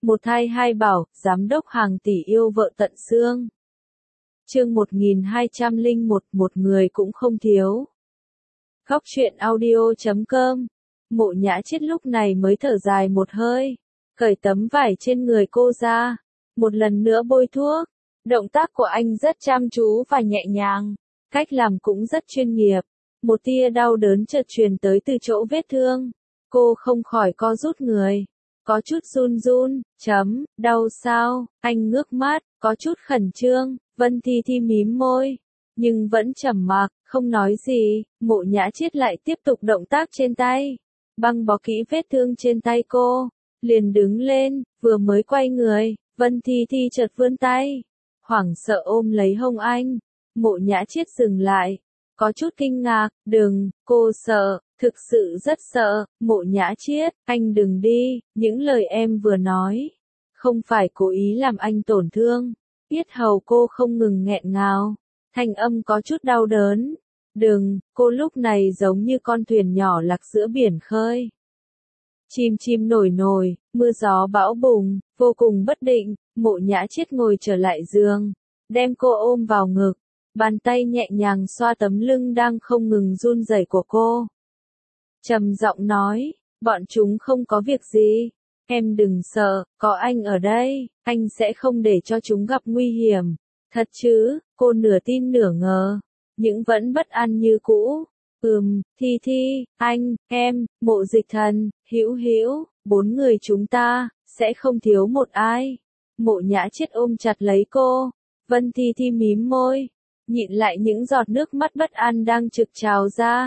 Một thai hai bảo, giám đốc hàng tỷ yêu vợ tận xương. Chương 1201, một người cũng không thiếu. Góc truyện audio.com. Mộ Nhã Chiết lúc này mới thở dài một hơi, cởi tấm vải trên người cô ra, một lần nữa bôi thuốc. Động tác của anh rất chăm chú và nhẹ nhàng, cách làm cũng rất chuyên nghiệp. Một tia đau đớn chợt truyền tới từ chỗ vết thương, cô không khỏi co rút người, có chút run run. Đau sao? Anh ngước mắt, có chút khẩn trương. Vân Thi Thi mím môi, nhưng vẫn trầm mặc, không nói gì. Mộ Nhã Chiết lại tiếp tục động tác trên tay, băng bó kỹ vết thương trên tay cô, liền đứng lên. Vừa mới quay người, Vân Thi Thi chợt vươn tay, hoảng sợ ôm lấy hông anh. Mộ Nhã Chiết dừng lại, có chút kinh ngạc. Đừng, cô sợ, thực sự rất sợ. Mộ Nhã Chiết, anh đừng đi, những lời em vừa nói, không phải cố ý làm anh tổn thương. Yết hầu cô không ngừng nghẹn ngào, thanh âm có chút đau đớn. Đừng, cô lúc này giống như con thuyền nhỏ lạc giữa biển khơi. Chim chim nổi nổi, mưa gió bão bùng, vô cùng bất định. Mộ Nhã Chiết ngồi trở lại giường, đem cô ôm vào ngực, bàn tay nhẹ nhàng xoa tấm lưng đang không ngừng run rẩy của cô. Trầm giọng nói, bọn chúng không có việc gì. Em đừng sợ, có anh ở đây, anh sẽ không để cho chúng gặp nguy hiểm. Thật chứ? Cô nửa tin nửa ngờ, nhưng vẫn bất an như cũ. Thi Thi, anh, em, Mộ Dịch Thần, Hữu Hữu, 4 người chúng ta, sẽ không thiếu một ai. Mộ Nhã Chiết ôm chặt lấy cô. Vân Thi Thi mím môi, nhịn lại những giọt nước mắt bất an đang trực trào ra,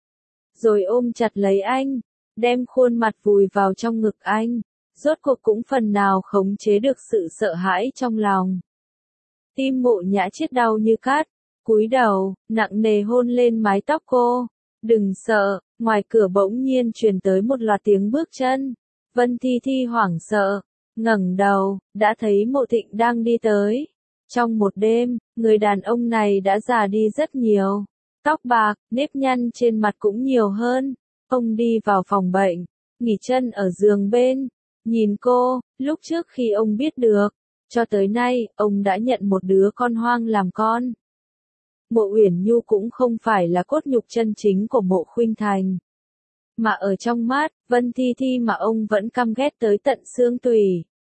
rồi ôm chặt lấy anh, đem khuôn mặt vùi vào trong ngực anh, rốt cuộc cũng phần nào khống chế được sự sợ hãi trong lòng. Tim Mộ Nhã Chiết đau như cắt, cúi đầu, nặng nề hôn lên mái tóc cô. Đừng sợ. Ngoài cửa bỗng nhiên truyền tới một loạt tiếng bước chân. Vân Thi Thi hoảng sợ, ngẩng đầu, đã thấy Mộ Thịnh đang đi tới. Trong một đêm, người đàn ông này đã già đi rất nhiều, tóc bạc, nếp nhăn trên mặt cũng nhiều hơn. Ông đi vào phòng bệnh, nghỉ chân ở giường bên, nhìn cô. Lúc trước khi ông biết được, cho tới nay, ông đã nhận một đứa con hoang làm con. Mộ Uyển Nhu cũng không phải là cốt nhục chân chính của Mộ Khuynh Thành, mà ở trong mắt Vân Thi Thi mà ông vẫn căm ghét tới tận xương tủy,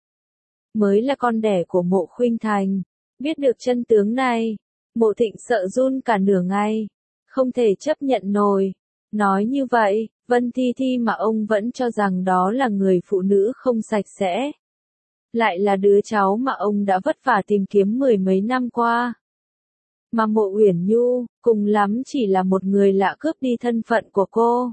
mới là con đẻ của Mộ Khuynh Thành. Biết được chân tướng này, Mộ Thịnh sợ run cả nửa ngày, không thể chấp nhận nổi. Nói như vậy, Vân Thi Thi mà ông vẫn cho rằng đó là người phụ nữ không sạch sẽ, lại là đứa cháu mà ông đã vất vả tìm kiếm 10 mấy năm qua. Mà Mộ Uyển Nhu, cùng lắm chỉ là một người lạ cướp đi thân phận của cô.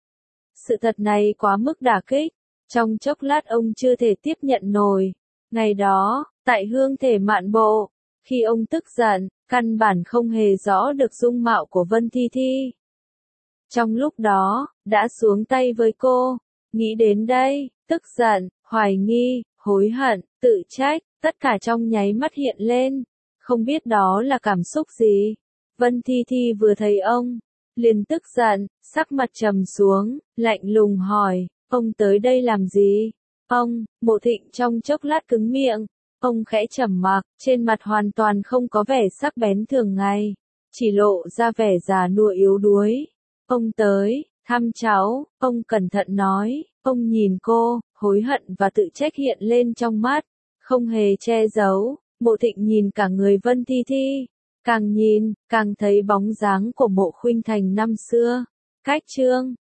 Sự thật này quá mức đả kích, trong chốc lát ông chưa thể tiếp nhận nổi. Ngày đó, tại Hương Thể Mạn Bộ, khi ông tức giận, căn bản không hề rõ được dung mạo của Vân Thi Thi. Trong lúc đó, đã xuống tay với cô. Nghĩ đến đây, tức giận, hoài nghi, hối hận, tự trách, tất cả trong nháy mắt hiện lên. Không biết đó là cảm xúc gì. Vân Thi Thi vừa thấy ông, liền tức giận, sắc mặt trầm xuống, lạnh lùng hỏi, ông tới đây làm gì? Ông, Mộ Thịnh trong chốc lát cứng miệng, ông khẽ trầm mặc, trên mặt hoàn toàn không có vẻ sắc bén thường ngày, chỉ lộ ra vẻ già nua yếu đuối. Ông tới, thăm cháu, ông cẩn thận nói. Ông nhìn cô, hối hận và tự trách hiện lên trong mắt, không hề che giấu. Mộ Thịnh nhìn cả người Vân Thi Thi, càng nhìn, càng thấy bóng dáng của Mộ Khuynh Thành năm xưa. Cách chương